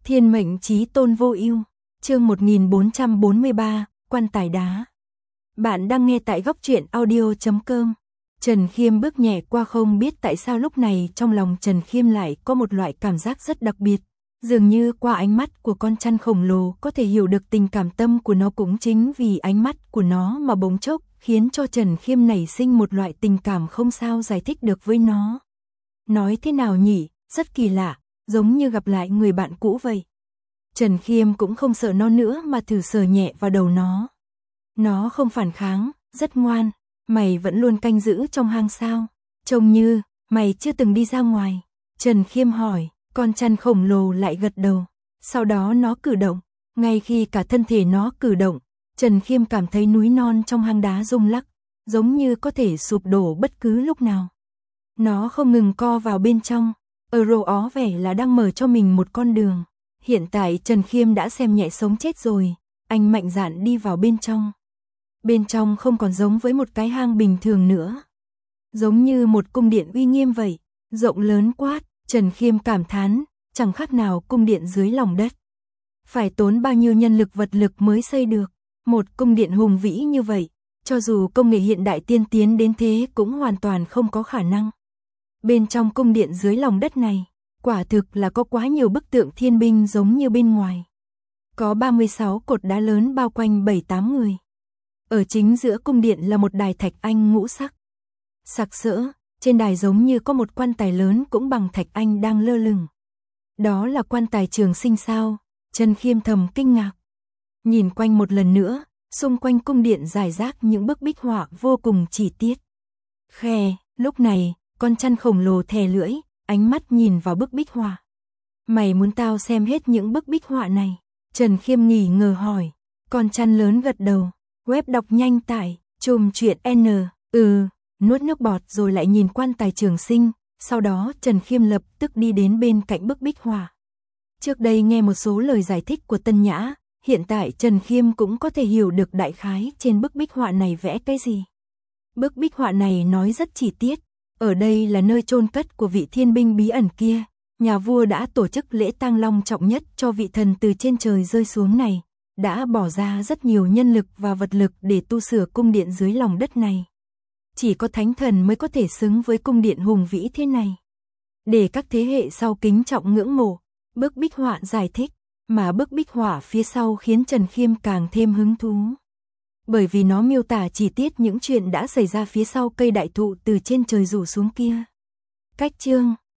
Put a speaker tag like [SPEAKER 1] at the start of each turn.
[SPEAKER 1] Thiên mệnh chí tôn vô ưu, chương 1443, quan tài đá. Bạn đang nghe tại góc truyện audio.com. Trần Khiêm bước nhẹ qua, không biết tại sao lúc này trong lòng Trần Khiêm lại có một loại cảm giác rất đặc biệt. Dường như qua ánh mắt của con chăn khổng lồ có thể hiểu được tình cảm tâm của nó, cũng chính vì ánh mắt của nó mà bỗng chốc khiến cho Trần Khiêm nảy sinh một loại tình cảm không sao giải thích được với nó. Nói thế nào nhỉ, rất kỳ lạ, giống như gặp lại người bạn cũ vậy. Trần Khiêm cũng không sợ nó nữa mà thử sờ nhẹ vào đầu nó. Nó không phản kháng, rất ngoan. Mày vẫn luôn canh giữ trong hang sao? Trông như mày chưa từng đi ra ngoài. Trần Khiêm hỏi. Con chăn khổng lồ lại gật đầu. Sau đó nó cử động. Ngay khi cả thân thể nó cử động, Trần Khiêm cảm thấy núi non trong hang đá rung lắc, giống như có thể sụp đổ bất cứ lúc nào. Nó không ngừng co vào bên trong, ó vẻ là đang mở cho mình một con đường. Hiện tại Trần Khiêm đã xem nhẹ sống chết rồi, anh mạnh dạn đi vào bên trong. Bên trong không còn giống với một cái hang bình thường nữa, giống như một cung điện uy nghiêm vậy, rộng lớn quát. Trần Khiêm cảm thán, chẳng khác nào cung điện dưới lòng đất. Phải tốn bao nhiêu nhân lực vật lực mới xây được một cung điện hùng vĩ như vậy, cho dù công nghệ hiện đại tiên tiến đến thế cũng hoàn toàn không có khả năng. Bên trong cung điện dưới lòng đất này, quả thực là có quá nhiều bức tượng thiên binh giống như bên ngoài. Có 36 cột đá lớn bao quanh 7-8 người. Ở chính giữa cung điện là một đài thạch anh ngũ sắc. Sặc sỡ, trên đài giống như có một quan tài lớn cũng bằng thạch anh đang lơ lửng. Đó là quan tài Trường Sinh sao? Trần Khiêm thầm kinh ngạc. Nhìn quanh một lần nữa, xung quanh cung điện rải rác những bức bích họa vô cùng chi tiết. Khè, lúc này, con chăn khổng lồ thè lưỡi, ánh mắt nhìn vào bức bích họa. Mày muốn tao xem hết những bức bích họa này? Trần Khiêm nghi ngờ hỏi. Con chăn lớn gật đầu. Web đọc nhanh tải, chùm chuyện N, nuốt nước bọt rồi lại nhìn quan tài Trường Sinh. Sau đó Trần Khiêm lập tức đi đến bên cạnh bức bích họa. Trước đây nghe một số lời giải thích của Tân Nhã, hiện tại Trần Khiêm cũng có thể hiểu được đại khái trên bức bích họa này vẽ cái gì. Bức bích họa này nói rất chi tiết. Ở đây là nơi chôn cất của vị thiên binh bí ẩn kia. Nhà vua đã tổ chức lễ tang long trọng nhất cho vị thần từ trên trời rơi xuống này, đã bỏ ra rất nhiều nhân lực và vật lực để tu sửa cung điện dưới lòng đất này. Chỉ có thánh thần mới có thể xứng với cung điện hùng vĩ thế này, để các thế hệ sau kính trọng ngưỡng mộ. Bức bích họa giải thích, mà bức bích họa phía sau khiến Trần Khiêm càng thêm hứng thú. Bởi vì nó miêu tả chi tiết những chuyện đã xảy ra phía sau cây đại thụ từ trên trời rủ xuống kia. Cách chương